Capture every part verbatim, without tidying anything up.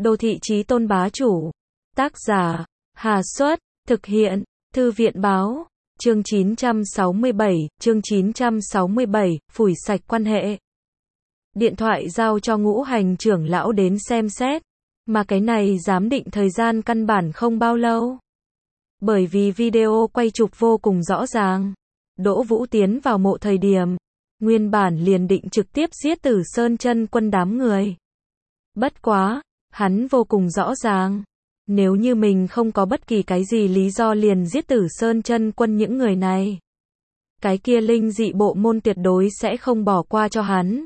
Đô thị chí tôn bá chủ. Tác giả, Hà Xuất, thực hiện, Thư viện báo, chương chín trăm sáu mươi bảy, chương chín trăm sáu mươi bảy, phủi sạch quan hệ. Điện thoại giao cho Ngũ Hành trưởng lão đến xem xét, mà cái này giám định thời gian căn bản không bao lâu. Bởi vì video quay chụp vô cùng rõ ràng. Đỗ Vũ tiến vào mộ thời điểm, nguyên bản liền định trực tiếp giết Tử Sơn Chân Quân đám người. Bất quá, hắn vô cùng rõ ràng, nếu như mình không có bất kỳ cái gì lý do liền giết Tử Sơn Chân Quân những người này, cái kia linh dị bộ môn tuyệt đối sẽ không bỏ qua cho hắn.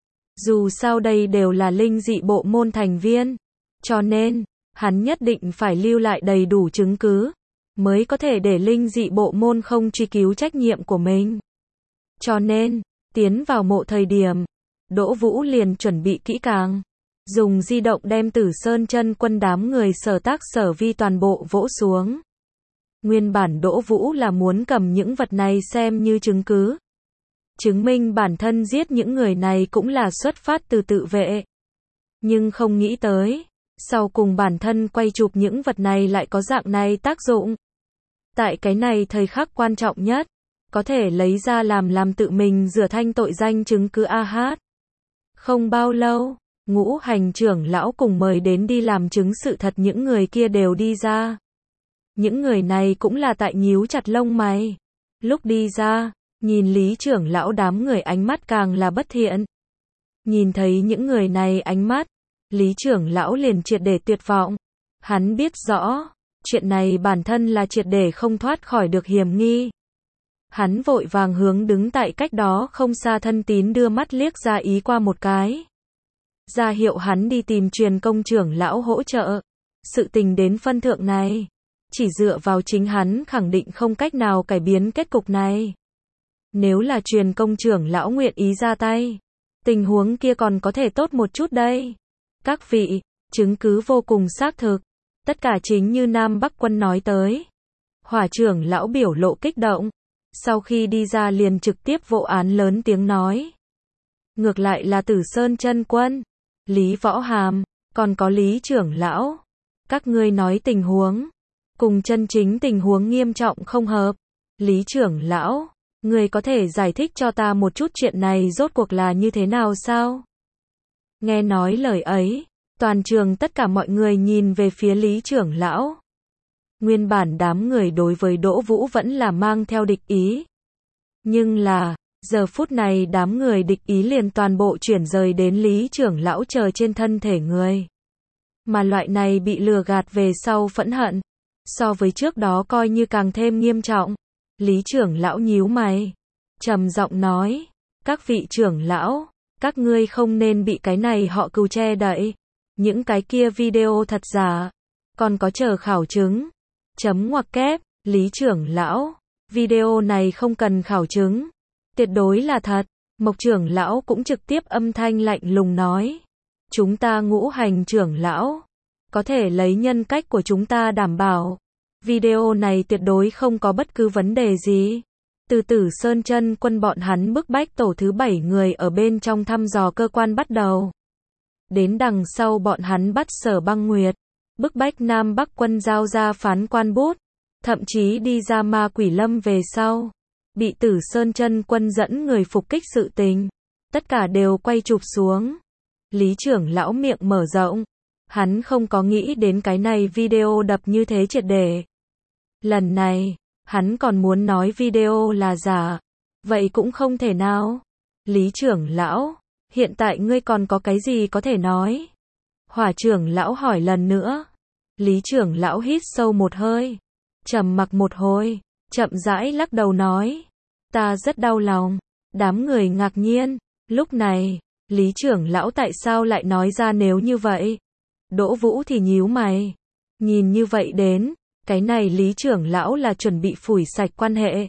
Dù sao đây đều là linh dị bộ môn thành viên, cho nên, hắn nhất định phải lưu lại đầy đủ chứng cứ, mới có thể để linh dị bộ môn không truy cứu trách nhiệm của mình. Cho nên, tiến vào mộ thời điểm, Đỗ Vũ liền chuẩn bị kỹ càng, dùng di động đem Tử Sơn Chân Quân đám người sở tác sở vi toàn bộ vỗ xuống. Nguyên bản Đỗ Vũ là muốn cầm những vật này xem như chứng cứ, chứng minh bản thân giết những người này cũng là xuất phát từ tự vệ. Nhưng không nghĩ tới, sau cùng bản thân quay chụp những vật này lại có dạng này tác dụng. Tại cái này thời khắc quan trọng nhất, có thể lấy ra làm làm tự mình rửa thanh tội danh chứng cứ a hát. Không bao lâu, Ngũ Hành trưởng lão cùng mời đến đi làm chứng sự thật những người kia đều đi ra. Những người này cũng là tại nhíu chặt lông mày. Lúc đi ra, nhìn Lý trưởng lão đám người ánh mắt càng là bất thiện. Nhìn thấy những người này ánh mắt, Lý trưởng lão liền triệt để tuyệt vọng. Hắn biết rõ, chuyện này bản thân là triệt để không thoát khỏi được hiểm nghi. Hắn vội vàng hướng đứng tại cách đó không xa thân tín đưa mắt liếc ra ý qua một cái, ra hiệu hắn đi tìm truyền công trưởng lão hỗ trợ. Sự tình đến phân thượng này, chỉ dựa vào chính hắn khẳng định không cách nào cải biến kết cục này. Nếu là truyền công trưởng lão nguyện ý ra tay, tình huống kia còn có thể tốt một chút đây. Các vị, chứng cứ vô cùng xác thực, tất cả chính như Nam Bắc Quân nói tới. Hỏa trưởng lão biểu lộ kích động, sau khi đi ra liền trực tiếp vô án lớn tiếng nói. Ngược lại là Tử Sơn Chân Quân, Lý Võ Hàm, còn có Lý trưởng lão, các ngươi nói tình huống cùng chân chính tình huống nghiêm trọng không hợp. Lý trưởng lão, ngươi có thể giải thích cho ta một chút chuyện này rốt cuộc là như thế nào sao? Nghe nói lời ấy, toàn trường tất cả mọi người nhìn về phía Lý trưởng lão. Nguyên bản đám người đối với Đỗ Vũ vẫn là mang theo địch ý. Nhưng là, giờ phút này đám người địch ý liền toàn bộ chuyển rời đến Lý trưởng lão chờ trên thân thể người. Mà loại này bị lừa gạt về sau phẫn hận, so với trước đó coi như càng thêm nghiêm trọng. Lý trưởng lão nhíu mày, trầm giọng nói, các vị trưởng lão, các ngươi không nên bị cái này họ Cừu che đậy. Những cái kia video thật giả, còn có chờ khảo chứng. Chấm ngoặc kép, Lý trưởng lão, video này không cần khảo chứng, tuyệt đối là thật. Mộc trưởng lão cũng trực tiếp âm thanh lạnh lùng nói, chúng ta Ngũ Hành trưởng lão, có thể lấy nhân cách của chúng ta đảm bảo, video này tuyệt đối không có bất cứ vấn đề gì. Từ Tử Sơn Chân Quân bọn hắn bức bách tổ thứ bảy người ở bên trong thăm dò cơ quan bắt đầu. Đến đằng sau bọn hắn bắt Sở Băng Nguyệt, bức bách Nam Bắc Quân giao ra phán quan bút, thậm chí đi ra Ma Quỷ Lâm về sau, bị Tử Sơn Chân Quân dẫn người phục kích sự tình, tất cả đều quay chụp xuống. Lý trưởng lão miệng mở rộng, hắn không có nghĩ đến cái này video đập như thế triệt để. Lần này, hắn còn muốn nói video là giả, vậy cũng không thể nào. Lý trưởng lão, hiện tại ngươi còn có cái gì có thể nói? Hỏa trưởng lão hỏi lần nữa. Lý trưởng lão hít sâu một hơi, trầm mặc một hồi, chậm rãi lắc đầu nói, ta rất đau lòng. Đám người ngạc nhiên, lúc này, Lý trưởng lão tại sao lại nói ra nếu như vậy? Đỗ Vũ thì nhíu mày, nhìn như vậy đến, cái này Lý trưởng lão là chuẩn bị phủi sạch quan hệ.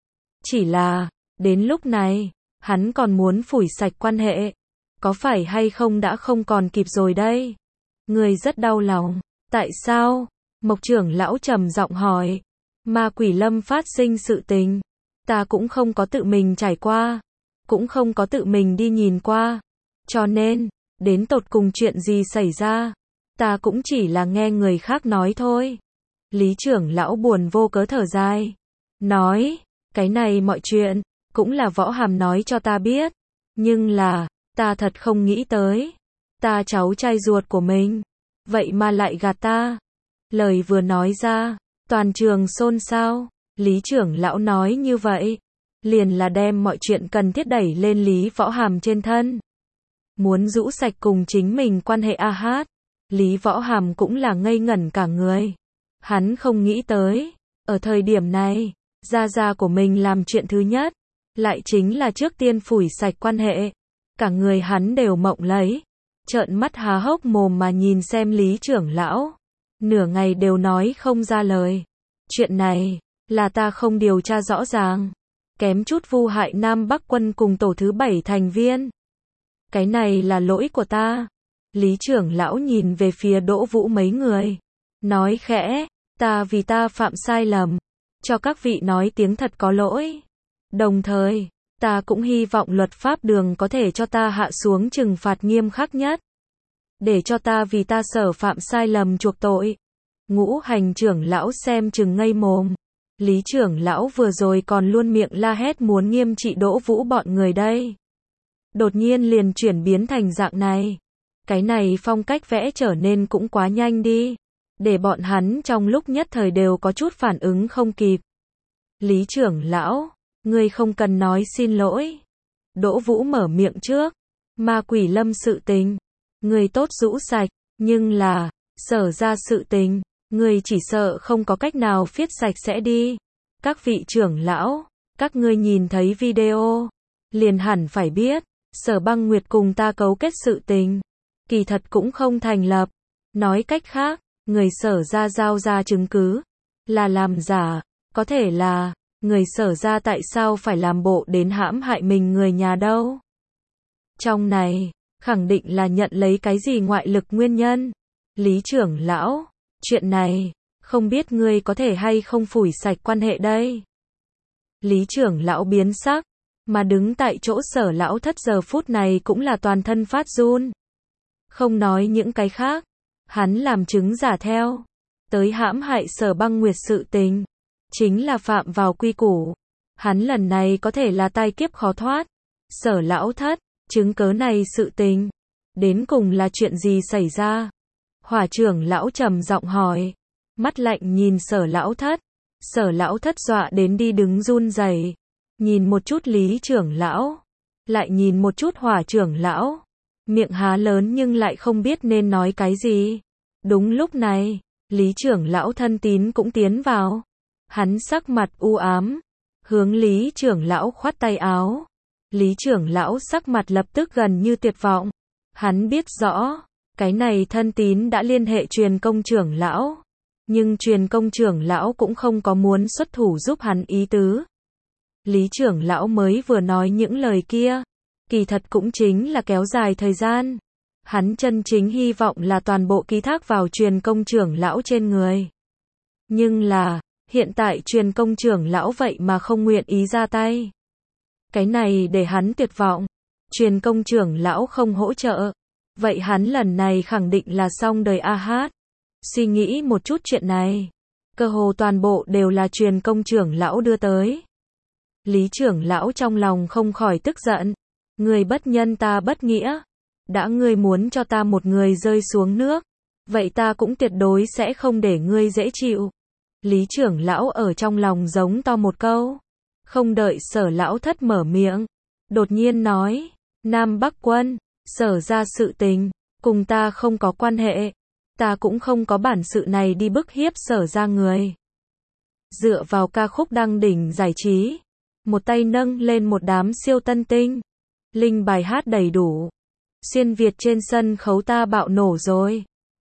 Chỉ là, đến lúc này, hắn còn muốn phủi sạch quan hệ, có phải hay không đã không còn kịp rồi đây? Người rất đau lòng, tại sao? Mộc trưởng lão trầm giọng hỏi. Ma Quỷ Lâm phát sinh sự tình, ta cũng không có tự mình trải qua, cũng không có tự mình đi nhìn qua, cho nên, đến tột cùng chuyện gì xảy ra, ta cũng chỉ là nghe người khác nói thôi. Lý trưởng lão buồn vô cớ thở dài. Nói, cái này mọi chuyện, cũng là Võ Hàm nói cho ta biết. Nhưng là, ta thật không nghĩ tới. Ta cháu trai ruột của mình. Vậy mà lại gạt ta. Lời vừa nói ra, toàn trường xôn xao. Lý trưởng lão nói như vậy, liền là đem mọi chuyện cần thiết đẩy lên Lý Võ Hàm trên thân. Muốn rũ sạch cùng chính mình quan hệ a hát. Lý Võ Hàm cũng là ngây ngẩn cả người. Hắn không nghĩ tới, ở thời điểm này, gia gia của mình làm chuyện thứ nhất, lại chính là trước tiên phủi sạch quan hệ. Cả người hắn đều mộng lấy, trợn mắt há hốc mồm mà nhìn xem Lý trưởng lão. Nửa ngày đều nói không ra lời. Chuyện này, là ta không điều tra rõ ràng. Kém chút vu hại Nam Bắc quân cùng tổ thứ bảy thành viên. Cái này là lỗi của ta. Lý trưởng lão nhìn về phía Đỗ Vũ mấy người. Nói khẽ, ta vì ta phạm sai lầm. Cho các vị nói tiếng thật có lỗi. Đồng thời, ta cũng hy vọng luật pháp đường có thể cho ta hạ xuống trừng phạt nghiêm khắc nhất. Để cho ta vì ta sở phạm sai lầm chuộc tội. Ngũ hành trưởng lão xem chừng ngây mồm. Lý trưởng lão vừa rồi còn luôn miệng la hét muốn nghiêm trị Đỗ Vũ bọn người đây. Đột nhiên liền chuyển biến thành dạng này. Cái này phong cách vẽ trở nên cũng quá nhanh đi. Để bọn hắn trong lúc nhất thời đều có chút phản ứng không kịp. Lý trưởng lão, ngươi không cần nói xin lỗi. Đỗ Vũ mở miệng trước. Ma Quỷ Lâm sự tình, ngươi tốt rũ sạch, nhưng là, sở ra sự tình, ngươi chỉ sợ không có cách nào viết sạch sẽ đi. Các vị trưởng lão, các ngươi nhìn thấy video, liền hẳn phải biết, Sở Băng Nguyệt cùng ta cấu kết sự tình, kỳ thật cũng không thành lập. Nói cách khác, người sở ra giao ra chứng cứ, là làm giả, có thể là, người sở ra tại sao phải làm bộ đến hãm hại mình người nhà đâu. Trong này, khẳng định là nhận lấy cái gì ngoại lực nguyên nhân. Lý trưởng lão, chuyện này, không biết ngươi có thể hay không phủi sạch quan hệ đây. Lý trưởng lão biến sắc, mà đứng tại chỗ Sở lão thất giờ phút này cũng là toàn thân phát run. Không nói những cái khác, hắn làm chứng giả theo, tới hãm hại Sở Băng Nguyệt sự tình, chính là phạm vào quy củ. Hắn lần này có thể là tai kiếp khó thoát. Sở lão thất, chứng cớ này sự tình, đến cùng là chuyện gì xảy ra? Hỏa trưởng lão trầm giọng hỏi, mắt lạnh nhìn Sở lão thất. Sở lão thất dọa đến đi đứng run rẩy, nhìn một chút Lý trưởng lão, lại nhìn một chút Hỏa trưởng lão, miệng há lớn nhưng lại không biết nên nói cái gì. Đúng lúc này, Lý trưởng lão thân tín cũng tiến vào. Hắn sắc mặt u ám, hướng Lý trưởng lão khoát tay áo. Lý trưởng lão sắc mặt lập tức gần như tuyệt vọng. Hắn biết rõ, cái này thân tín đã liên hệ truyền công trưởng lão, nhưng truyền công trưởng lão cũng không có muốn xuất thủ giúp hắn ý tứ. Lý trưởng lão mới vừa nói những lời kia, kỳ thật cũng chính là kéo dài thời gian. Hắn chân chính hy vọng là toàn bộ ký thác vào truyền công trưởng lão trên người. Nhưng là, hiện tại truyền công trưởng lão vậy mà không nguyện ý ra tay. Cái này để hắn tuyệt vọng. Truyền công trưởng lão không hỗ trợ, vậy hắn lần này khẳng định là xong đời a hát. Suy nghĩ một chút chuyện này, cơ hồ toàn bộ đều là truyền công trưởng lão đưa tới. Lý trưởng lão trong lòng không khỏi tức giận. Người bất nhân ta bất nghĩa. Đã ngươi muốn cho ta một người rơi xuống nước, vậy ta cũng tuyệt đối sẽ không để ngươi dễ chịu. Lý trưởng lão ở trong lòng giống to một câu. Không đợi Sở lão thất mở miệng, đột nhiên nói, Nam Bắc quân, Sở ra sự tình, cùng ta không có quan hệ. Ta cũng không có bản sự này đi bức hiếp Sở ra người. Dựa vào ca khúc đăng đỉnh giải trí, một tay nâng lên một đám siêu tân tinh, linh bài hát đầy đủ. Xuyên Việt trên sân khấu ta bạo nổ rồi.